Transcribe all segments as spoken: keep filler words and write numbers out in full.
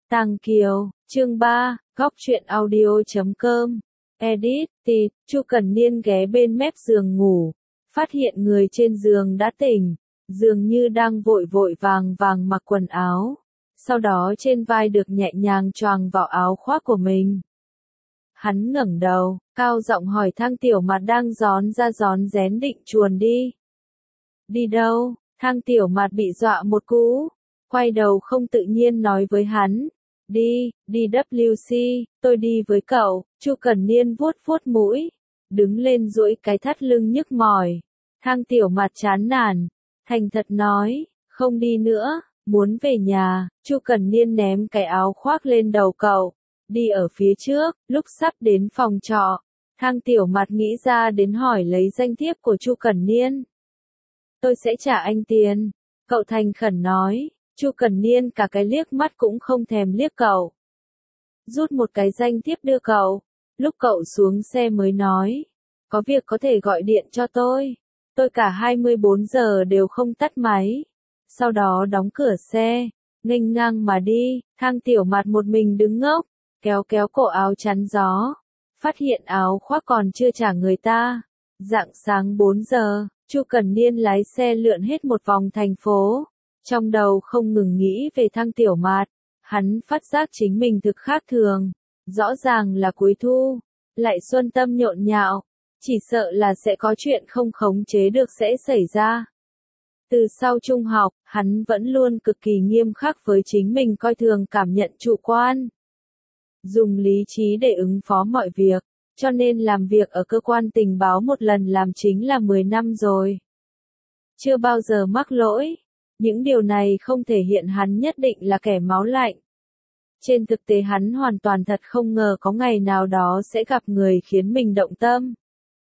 Tàng Kiều, chương ba, góc truyện audio chấm com. Edit, tịt, Chu Cần Niên ghé bên mép giường ngủ, phát hiện người trên giường đã tỉnh, dường như đang vội vội vàng vàng mặc quần áo, sau đó trên vai được nhẹ nhàng choàng vào áo khoác của mình. Hắn ngẩng đầu, cao giọng hỏi Thang Tiểu Mạt đang rón ra rón rén định chuồn đi. Đi đâu? Thang Tiểu Mạt bị dọa một cú, quay đầu không tự nhiên nói với hắn. Đi, đi W C, tôi đi với cậu. Chu Cần Niên vuốt vuốt mũi, đứng lên duỗi cái thắt lưng nhức mỏi. Thang Tiểu Mạt chán nản, thành thật nói, không đi nữa, muốn về nhà. Chu Cần Niên ném cái áo khoác lên đầu cậu, đi ở phía trước. Lúc sắp đến phòng trọ, Thang Tiểu Mạt nghĩ ra đến hỏi lấy danh thiếp của Chu Cần Niên. Tôi sẽ trả anh tiền, cậu thành khẩn nói. Chu Cần Niên cả cái liếc mắt cũng không thèm liếc cậu. Rút một cái danh thiếp đưa cậu, lúc cậu xuống xe mới nói. Có việc có thể gọi điện cho tôi. Tôi cả hai mươi bốn giờ đều không tắt máy. Sau đó đóng cửa xe, nghênh ngang mà đi. Thang Tiểu Mạt một mình đứng ngốc, kéo kéo cổ áo chắn gió. Phát hiện áo khoác còn chưa trả người ta. Rạng sáng bốn giờ, Chu Cần Niên lái xe lượn hết một vòng thành phố. Trong đầu không ngừng nghĩ về Thang Tiểu Mạt, hắn phát giác chính mình thực khác thường, rõ ràng là cuối thu, lại xuân tâm nhộn nhạo, chỉ sợ là sẽ có chuyện không khống chế được sẽ xảy ra. Từ sau trung học, hắn vẫn luôn cực kỳ nghiêm khắc với chính mình, coi thường cảm nhận chủ quan. Dùng lý trí để ứng phó mọi việc, cho nên làm việc ở cơ quan tình báo một lần làm chính là mười năm rồi. Chưa bao giờ mắc lỗi. Những điều này không thể hiện hắn nhất định là kẻ máu lạnh. Trên thực tế hắn hoàn toàn thật không ngờ có ngày nào đó sẽ gặp người khiến mình động tâm.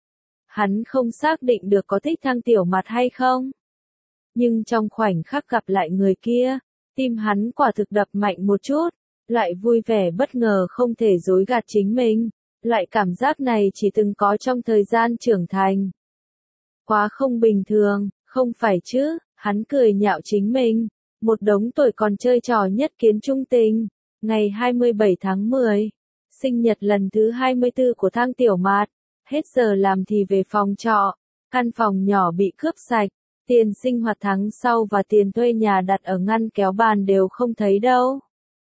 Hắn không xác định được có thích Thang Tiểu Mạt hay không. Nhưng trong khoảnh khắc gặp lại người kia, tim hắn quả thực đập mạnh một chút, loại vui vẻ bất ngờ không thể dối gạt chính mình. Loại cảm giác này chỉ từng có trong thời gian trưởng thành. Quá không bình thường, không phải chứ? Hắn cười nhạo chính mình, một đống tuổi còn chơi trò nhất kiến trung tình. Ngày hai mươi bảy tháng mười, sinh nhật lần thứ hai mươi tư của Thang Tiểu Mạt, hết giờ làm thì về phòng trọ, căn phòng nhỏ bị cướp sạch, tiền sinh hoạt tháng sau và tiền thuê nhà đặt ở ngăn kéo bàn đều không thấy đâu.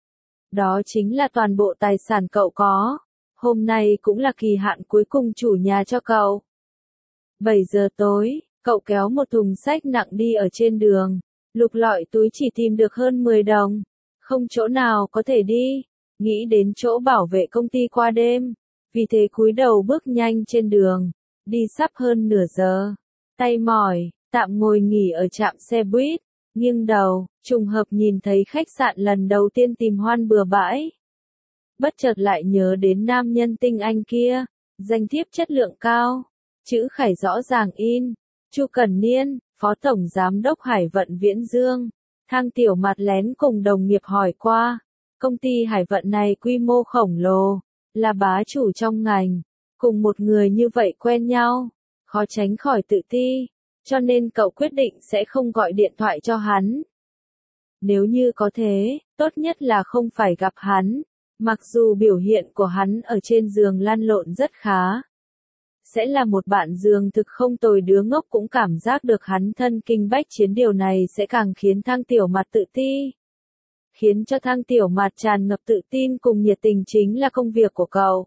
Đó chính là toàn bộ tài sản cậu có, hôm nay cũng là kỳ hạn cuối cùng chủ nhà cho cậu. bảy giờ tối. Cậu kéo một thùng sách nặng đi ở trên đường, lục lọi túi chỉ tìm được hơn mười đồng, không chỗ nào có thể đi, nghĩ đến chỗ bảo vệ công ty qua đêm, vì thế cúi đầu bước nhanh trên đường, đi sắp hơn nửa giờ, tay mỏi, tạm ngồi nghỉ ở trạm xe buýt, nghiêng đầu, trùng hợp nhìn thấy khách sạn lần đầu tiên tìm hoan bừa bãi. Bất chợt lại nhớ đến nam nhân tinh anh kia, danh thiếp chất lượng cao, chữ khải rõ ràng in. Chu Cần Niên, Phó Tổng Giám đốc Hải vận Viễn Dương. Thang Tiểu Mạt lén cùng đồng nghiệp hỏi qua. Công ty Hải vận này quy mô khổng lồ, là bá chủ trong ngành. Cùng một người như vậy quen nhau, khó tránh khỏi tự ti. Cho nên cậu quyết định sẽ không gọi điện thoại cho hắn. Nếu như có thế, tốt nhất là không phải gặp hắn. Mặc dù biểu hiện của hắn ở trên giường lăn lộn rất khá. Sẽ là một bạn giường thực không tồi, đứa ngốc cũng cảm giác được hắn thân kinh bách chiến, điều này sẽ càng khiến Thang Tiểu Mạt tự ti. Khiến cho Thang Tiểu Mạt tràn ngập tự tin cùng nhiệt tình chính là công việc của cậu.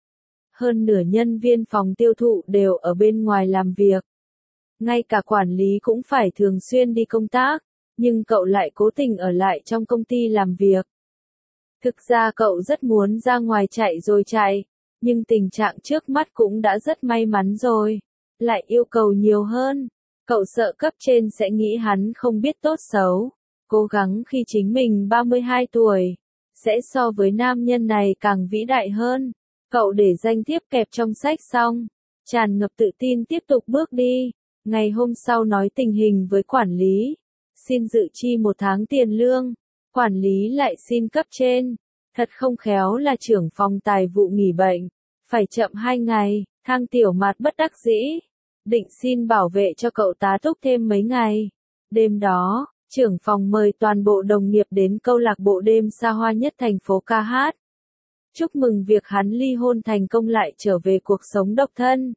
Hơn nửa nhân viên phòng tiêu thụ đều ở bên ngoài làm việc. Ngay cả quản lý cũng phải thường xuyên đi công tác, nhưng cậu lại cố tình ở lại trong công ty làm việc. Thực ra cậu rất muốn ra ngoài chạy rồi chạy. Nhưng tình trạng trước mắt cũng đã rất may mắn rồi, lại yêu cầu nhiều hơn. Cậu sợ cấp trên sẽ nghĩ hắn không biết tốt xấu, cố gắng khi chính mình ba mươi hai tuổi, sẽ so với nam nhân này càng vĩ đại hơn. Cậu để danh thiếp kẹp trong sách xong, tràn ngập tự tin tiếp tục bước đi. Ngày hôm sau nói tình hình với quản lý, xin dự chi một tháng tiền lương, quản lý lại xin cấp trên. Thật không khéo là trưởng phòng tài vụ nghỉ bệnh, phải chậm hai ngày. Thang Tiểu Mạt bất đắc dĩ, định xin bảo vệ cho cậu tá túc thêm mấy ngày. Đêm đó, Trưởng phòng mời toàn bộ đồng nghiệp đến câu lạc bộ đêm xa hoa nhất thành phố ca hát. Chúc mừng việc hắn ly hôn thành công lại trở về cuộc sống độc thân.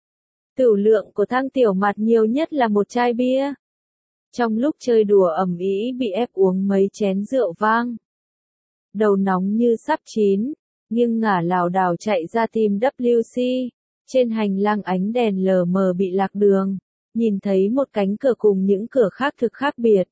Tửu lượng của Thang Tiểu Mạt nhiều nhất là một chai bia. Trong lúc chơi đùa ầm ĩ bị ép uống mấy chén rượu vang. Đầu nóng như sắp chín, nghiêng ngả lảo đảo chạy ra tìm W C. Trên hành lang ánh đèn lờ mờ bị lạc đường, nhìn thấy một cánh cửa cùng những cửa khác thực khác biệt.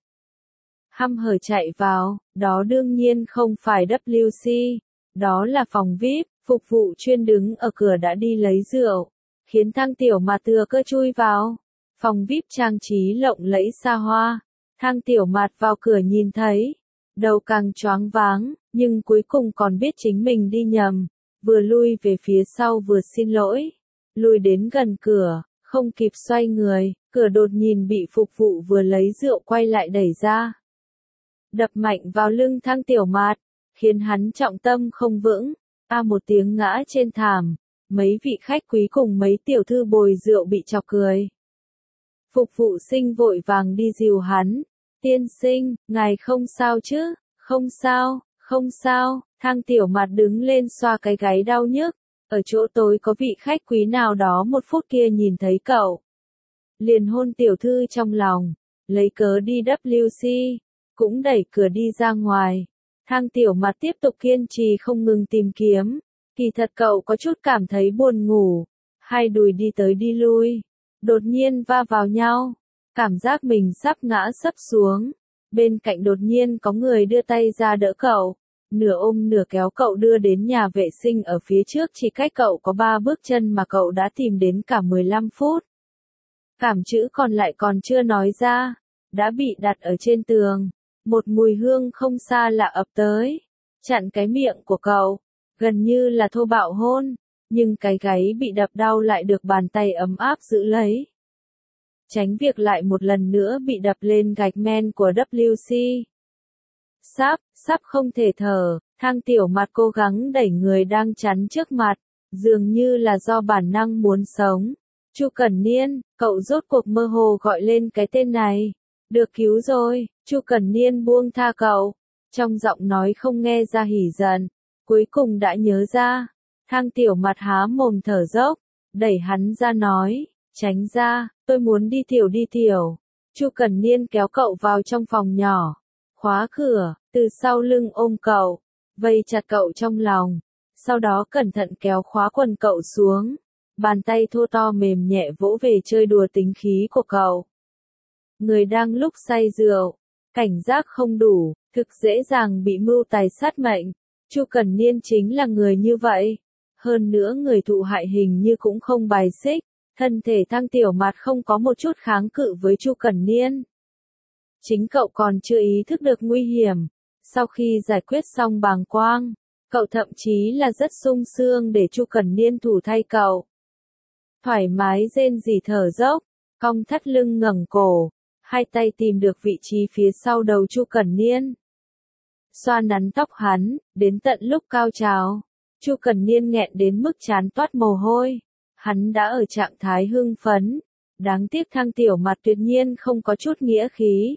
Hăm hở chạy vào, đó đương nhiên không phải W C, đó là phòng vi ai pi, phục vụ chuyên đứng ở cửa đã đi lấy rượu, khiến Thang Tiểu Mạt tựa cơ chui vào. Phòng vi ai pi trang trí lộng lẫy xa hoa, Thang Tiểu Mạt vào cửa nhìn thấy, đầu càng choáng váng, nhưng cuối cùng còn biết chính mình đi nhầm, vừa lui về phía sau vừa xin lỗi, lùi đến gần cửa, không kịp xoay người, cửa đột nhiên bị phục vụ vừa lấy rượu quay lại đẩy ra. Đập mạnh vào lưng Thang Tiểu Mạt, khiến hắn trọng tâm không vững, a một tiếng ngã trên thảm, mấy vị khách quý cùng mấy tiểu thư bồi rượu bị chọc cười. Phục vụ sinh vội vàng đi dìu hắn, tiên sinh, ngài không sao chứ, không sao, không sao, Thang Tiểu Mạt đứng lên xoa cái gáy đau nhức, ở chỗ tối có vị khách quý nào đó một phút kia nhìn thấy cậu. Liền hôn tiểu thư trong lòng, lấy cớ đi W C, cũng đẩy cửa đi ra ngoài. Thang Tiểu Mạt tiếp tục kiên trì không ngừng tìm kiếm, kỳ thật cậu có chút cảm thấy buồn ngủ, hai đùi đi tới đi lui, đột nhiên va vào nhau, cảm giác mình sắp ngã sấp xuống, bên cạnh đột nhiên có người đưa tay ra đỡ cậu, nửa ôm nửa kéo cậu đưa đến nhà vệ sinh ở phía trước chỉ cách cậu có ba bước chân mà cậu đã tìm đến cả mười lăm phút. Cảm chữ còn lại còn chưa nói ra, đã bị đặt ở trên tường. Một mùi hương không xa lạ ập tới, chặn cái miệng của cậu, gần như là thô bạo hôn, nhưng cái gáy bị đập đau lại được bàn tay ấm áp giữ lấy. Tránh việc lại một lần nữa bị đập lên gạch men của W C. Sắp, sắp không thể thở, Thang Tiểu Mạt cố gắng đẩy người đang chắn trước mặt, dường như là do bản năng muốn sống. Chu Cẩn Niên, cậu rốt cuộc mơ hồ gọi lên cái tên này. Được cứu rồi, Chu Cẩn Niên buông tha cậu, trong giọng nói không nghe ra hỉ giận, cuối cùng đã nhớ ra. Thang Tiểu Mạt há mồm thở dốc, đẩy hắn ra nói, tránh ra, tôi muốn đi tiểu đi tiểu. Chu Cẩn Niên kéo cậu vào trong phòng nhỏ, khóa cửa, từ sau lưng ôm cậu, vây chặt cậu trong lòng, sau đó cẩn thận kéo khóa quần cậu xuống, bàn tay thô to mềm nhẹ vỗ về chơi đùa tính khí của cậu. Người đang lúc say rượu, cảnh giác không đủ, thực dễ dàng bị mưu tài sát mệnh. Chu Cẩn Niên chính là người như vậy. Hơn nữa người thụ hại hình như cũng không bài xích, thân thể Thang Tiểu Mạt không có một chút kháng cự với Chu Cẩn Niên. Chính cậu còn chưa ý thức được nguy hiểm. Sau khi giải quyết xong bàng quang, cậu thậm chí là rất sung sướng để Chu Cẩn Niên thủ thay cậu. Thoải mái rên rỉ thở dốc, cong thắt lưng ngẩng cổ. Hai tay tìm được vị trí phía sau đầu Chu Cẩn Niên. Xoa nắn tóc hắn, đến tận lúc cao trào. Chu Cẩn Niên nghẹn đến mức trán toát mồ hôi. Hắn đã ở trạng thái hưng phấn. Đáng tiếc Thang Tiểu Mạt tuyệt nhiên không có chút nghĩa khí.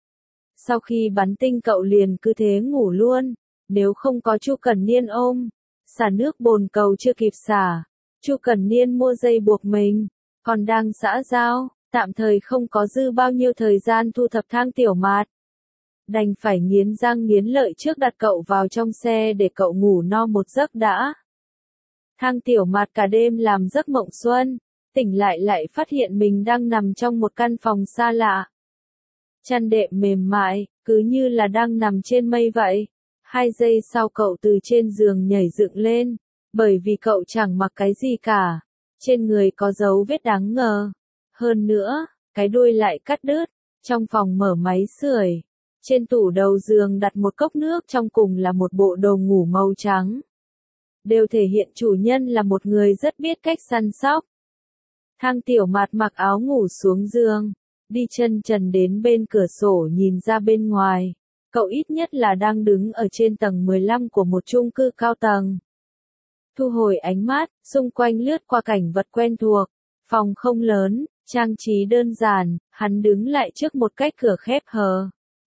Sau khi bắn tinh cậu liền cứ thế ngủ luôn. Nếu không có Chu Cẩn Niên ôm, xả nước bồn cầu chưa kịp xả. Chu Cẩn Niên mua dây buộc mình, còn đang xã giao. Tạm thời không có dư bao nhiêu thời gian thu thập Thang Tiểu Mạt. Đành phải nghiến răng nghiến lợi trước đặt cậu vào trong xe để cậu ngủ no một giấc đã. Thang Tiểu Mạt cả đêm làm giấc mộng xuân, tỉnh lại lại phát hiện mình đang nằm trong một căn phòng xa lạ. Chăn đệm mềm mại, cứ như là đang nằm trên mây vậy. Hai giây sau cậu từ trên giường nhảy dựng lên, bởi vì cậu chẳng mặc cái gì cả. Trên người có dấu vết đáng ngờ. Hơn nữa, cái đuôi lại cắt đứt, trong phòng mở máy sưởi. Trên tủ đầu giường đặt một cốc nước trong cùng là một bộ đồ ngủ màu trắng. Đều thể hiện chủ nhân là một người rất biết cách săn sóc. Thang Tiểu Mạt mặc áo ngủ xuống giường, đi chân trần đến bên cửa sổ nhìn ra bên ngoài. Cậu ít nhất là đang đứng ở trên tầng mười lăm của một chung cư cao tầng. Thu hồi ánh mắt, xung quanh lướt qua cảnh vật quen thuộc. Phòng không lớn, trang trí đơn giản, hắn đứng lại trước một cách cửa khép hờ.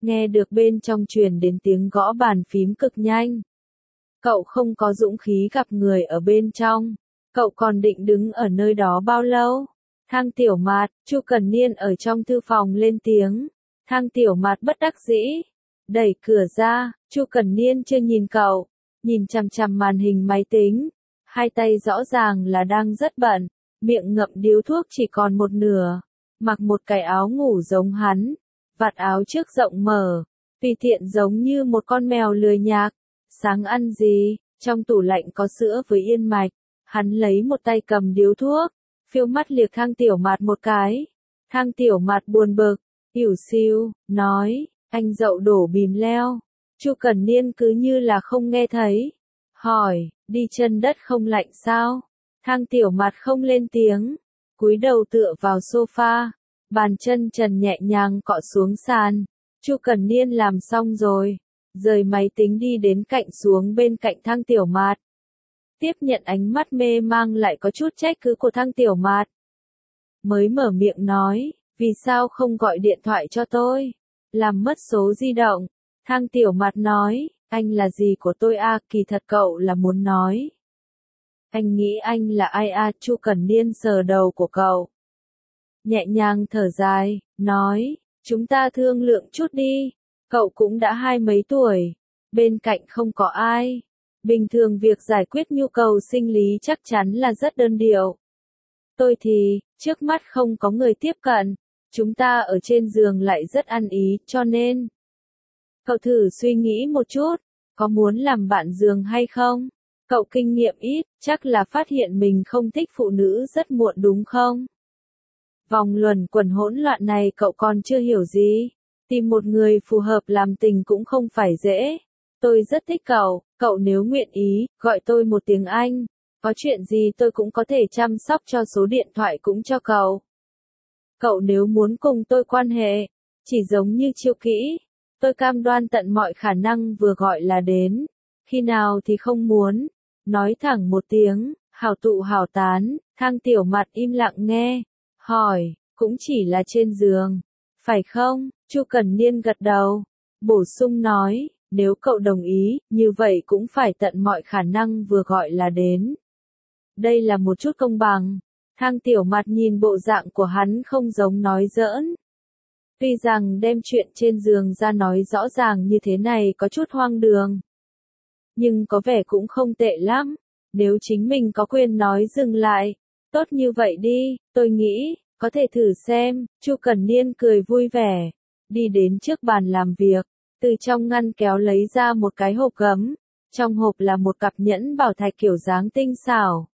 nghe được bên trong truyền đến tiếng gõ bàn phím cực nhanh. Cậu không có dũng khí gặp người ở bên trong. Cậu còn định đứng ở nơi đó bao lâu? Thang Tiểu Mạt, Chu Cần Niên ở trong thư phòng lên tiếng. Thang Tiểu Mạt bất đắc dĩ. Đẩy cửa ra, Chu Cần Niên chưa nhìn cậu. Nhìn chằm chằm màn hình máy tính. Hai tay rõ ràng là đang rất bận. Miệng ngậm điếu thuốc chỉ còn một nửa. Mặc một cái áo ngủ giống hắn. Vạt áo trước rộng mở. Tùy tiện giống như một con mèo lười nhác. Sáng ăn gì? Trong tủ lạnh có sữa với yên mạch. Hắn lấy một tay cầm điếu thuốc. Phiêu mắt liếc Thang Tiểu Mạt một cái. Thang Tiểu Mạt buồn bực. Ỉu xìu, nói. Anh dậu đổ bìm leo. Chu Cần Niên cứ như là không nghe thấy. Hỏi, đi chân đất không lạnh sao? Thang Tiểu Mạt không lên tiếng. Cúi đầu tựa vào sofa. Bàn chân trần nhẹ nhàng cọ xuống sàn. Chu Cần Niên làm xong rồi. Rời máy tính đi đến cạnh xuống bên cạnh Thang Tiểu Mạt. Tiếp nhận ánh mắt mê mang lại có chút trách cứ của Thang Tiểu Mạt. Mới mở miệng nói, vì sao không gọi điện thoại cho tôi? Làm mất số di động. Thang Tiểu Mạt nói, anh là gì của tôi à, kỳ thật cậu là muốn nói. Anh nghĩ anh là ai à, Chu Cần Niên sờ đầu của cậu. Nhẹ nhàng thở dài, nói, chúng ta thương lượng chút đi. Cậu cũng đã hai mấy tuổi, bên cạnh không có ai. Bình thường việc giải quyết nhu cầu sinh lý chắc chắn là rất đơn điệu. Tôi thì, trước mắt không có người tiếp cận, chúng ta ở trên giường lại rất ăn ý, cho nên. Cậu thử suy nghĩ một chút, có muốn làm bạn giường hay không? Cậu kinh nghiệm ít, chắc là phát hiện mình không thích phụ nữ rất muộn đúng không? Vòng luẩn quẩn hỗn loạn này cậu còn chưa hiểu gì. Tìm một người phù hợp làm tình cũng không phải dễ. Tôi rất thích cậu, cậu nếu nguyện ý, gọi tôi một tiếng anh. Có chuyện gì tôi cũng có thể chăm sóc cho số điện thoại cũng cho cậu. Cậu nếu muốn cùng tôi quan hệ, chỉ giống như chiêu kỹ. Tôi cam đoan tận mọi khả năng vừa gọi là đến. Khi nào thì không muốn. Nói thẳng một tiếng, hảo tụ hảo tán, Thang Tiểu Mạt im lặng nghe. Hỏi, cũng chỉ là trên giường. Phải không? Chu Cần Niên gật đầu. Bổ sung nói, nếu cậu đồng ý, như vậy cũng phải tận mọi khả năng vừa gọi là đến. Đây là một chút công bằng. Thang Tiểu Mạt nhìn bộ dạng của hắn không giống nói giỡn. Tuy rằng đem chuyện trên giường ra nói rõ ràng như thế này có chút hoang đường. Nhưng có vẻ cũng không tệ lắm. Nếu chính mình có quyền nói dừng lại. Tốt như vậy đi, tôi nghĩ, có thể thử xem. Chu Cần Niên cười vui vẻ. Đi đến trước bàn làm việc. Từ trong ngăn kéo lấy ra một cái hộp gấm. Trong hộp là một cặp nhẫn bảo thạch kiểu dáng tinh xảo.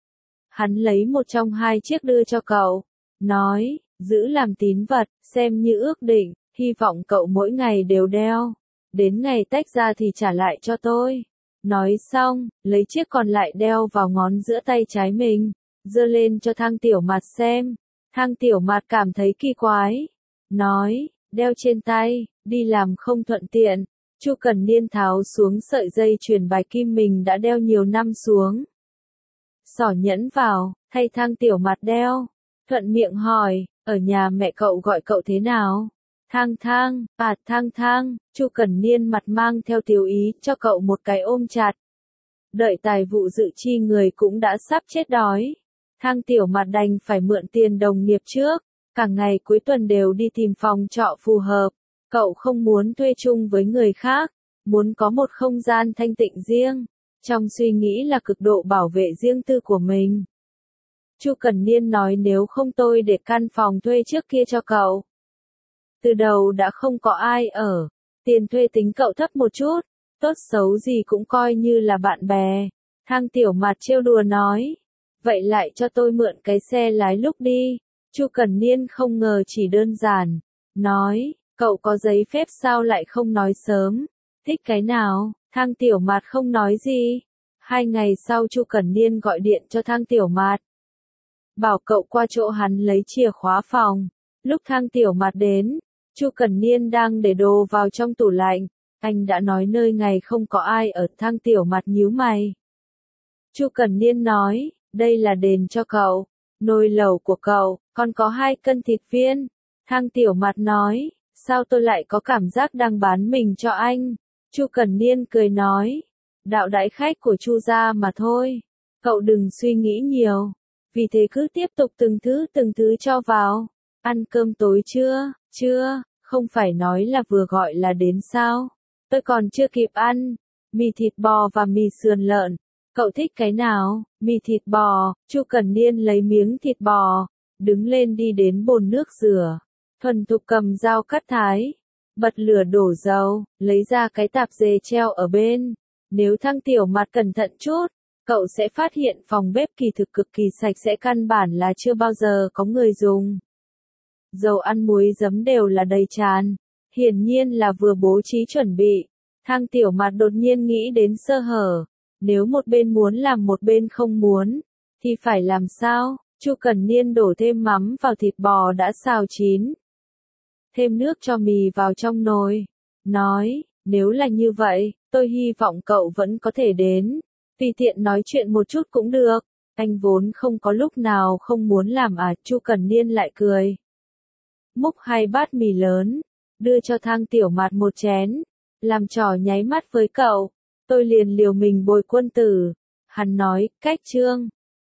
Hắn lấy một trong hai chiếc đưa cho cậu. Nói, giữ làm tín vật, xem như ước định, hy vọng cậu mỗi ngày đều đeo. Đến ngày tách ra thì trả lại cho tôi. Nói xong, lấy chiếc còn lại đeo vào ngón giữa tay trái mình. Giơ lên cho Thang Tiểu Mạt xem. Thang Tiểu Mạt cảm thấy kỳ quái. Nói, đeo trên tay, đi làm không thuận tiện. Chu Cần Niên tháo xuống sợi dây chuyền bài kim mình đã đeo nhiều năm xuống. Xỏ nhẫn vào, thay Thang Tiểu Mạt đeo. Thuận miệng hỏi, ở nhà mẹ cậu gọi cậu thế nào? Thang Thang, à Thang Thang. Chu Cần Niên mặt mang theo tiểu ý cho cậu một cái ôm chặt. Đợi tài vụ dự chi người cũng đã sắp chết đói. Thang Tiểu Mạt đành phải mượn tiền đồng nghiệp trước. Cả ngày cuối tuần đều đi tìm phòng trọ phù hợp. Cậu không muốn thuê chung với người khác. Muốn có một không gian thanh tịnh riêng. Trong suy nghĩ là cực độ bảo vệ riêng tư của mình. Chu Cần Niên nói nếu không tôi để căn phòng thuê trước kia cho cậu. Từ đầu đã không có ai ở. Tiền thuê tính cậu thấp một chút. Tốt xấu gì cũng coi như là bạn bè. Thang Tiểu Mạt trêu đùa nói. Vậy lại cho tôi mượn cái xe lái lúc đi. Chu Cần Niên không ngờ chỉ đơn giản. Nói, cậu có giấy phép sao lại không nói sớm. Thích cái nào? Thang Tiểu Mạt không nói gì. Hai ngày sau Chu Cần Niên gọi điện cho Thang Tiểu Mạt. Bảo cậu qua chỗ hắn lấy chìa khóa phòng. Lúc Thang Tiểu Mạt đến, Chu Cần Niên đang để đồ vào trong tủ lạnh. Anh đã nói nơi ngày không có ai ở. Thang Tiểu Mạt nhíu mày. Chu Cần Niên nói, đây là đền cho cậu. Nồi lẩu của cậu, còn có hai cân thịt viên. Thang Tiểu Mạt nói, sao tôi lại có cảm giác đang bán mình cho anh? Chu Cần Niên cười nói, đạo đãi khách của Chu gia mà thôi, cậu đừng suy nghĩ nhiều, vì thế cứ tiếp tục từng thứ từng thứ cho vào. Ăn cơm tối chưa? Chưa, không phải nói là vừa gọi là đến sao? Tôi còn chưa kịp ăn. Mì thịt bò và mì sườn lợn. Cậu thích cái nào? Mì thịt bò. Chu Cần Niên lấy miếng thịt bò, đứng lên đi đến bồn nước rửa, thuần thục cầm dao cắt thái, bật lửa đổ dầu, lấy ra cái tạp dề treo ở bên. Nếu Thăng Tiểu Mạt cẩn thận chút, cậu sẽ phát hiện phòng bếp kỳ thực cực kỳ sạch sẽ, căn bản là chưa bao giờ có người dùng. Dầu ăn muối giấm đều là đầy tràn, hiển nhiên là vừa bố trí chuẩn bị. Thang Tiểu Mạt đột nhiên nghĩ đến sơ hở, nếu một bên muốn làm một bên không muốn, thì phải làm sao? Chu Cần Niên đổ thêm mắm vào thịt bò đã xào chín, thêm nước cho mì vào trong nồi, nói, nếu là như vậy, tôi hy vọng cậu vẫn có thể đến, tùy tiện nói chuyện một chút cũng được, anh vốn không có lúc nào không muốn làm à. Chu Cần Niên lại cười, múc hai bát mì lớn, đưa cho Thang Tiểu Mạt một chén, làm trò nháy mắt với cậu, tôi liền liều mình bồi quân tử. Hắn nói, cách trương,